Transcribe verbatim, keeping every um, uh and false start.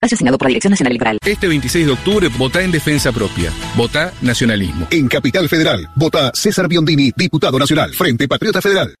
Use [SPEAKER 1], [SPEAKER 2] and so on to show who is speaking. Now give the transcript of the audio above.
[SPEAKER 1] Espacio asignado por la Dirección Nacional Electoral.
[SPEAKER 2] Este veintiséis de octubre, votá en defensa propia. Votá nacionalismo.
[SPEAKER 3] En Capital Federal, vota César Biondini, diputado nacional, Frente Patriota Federal.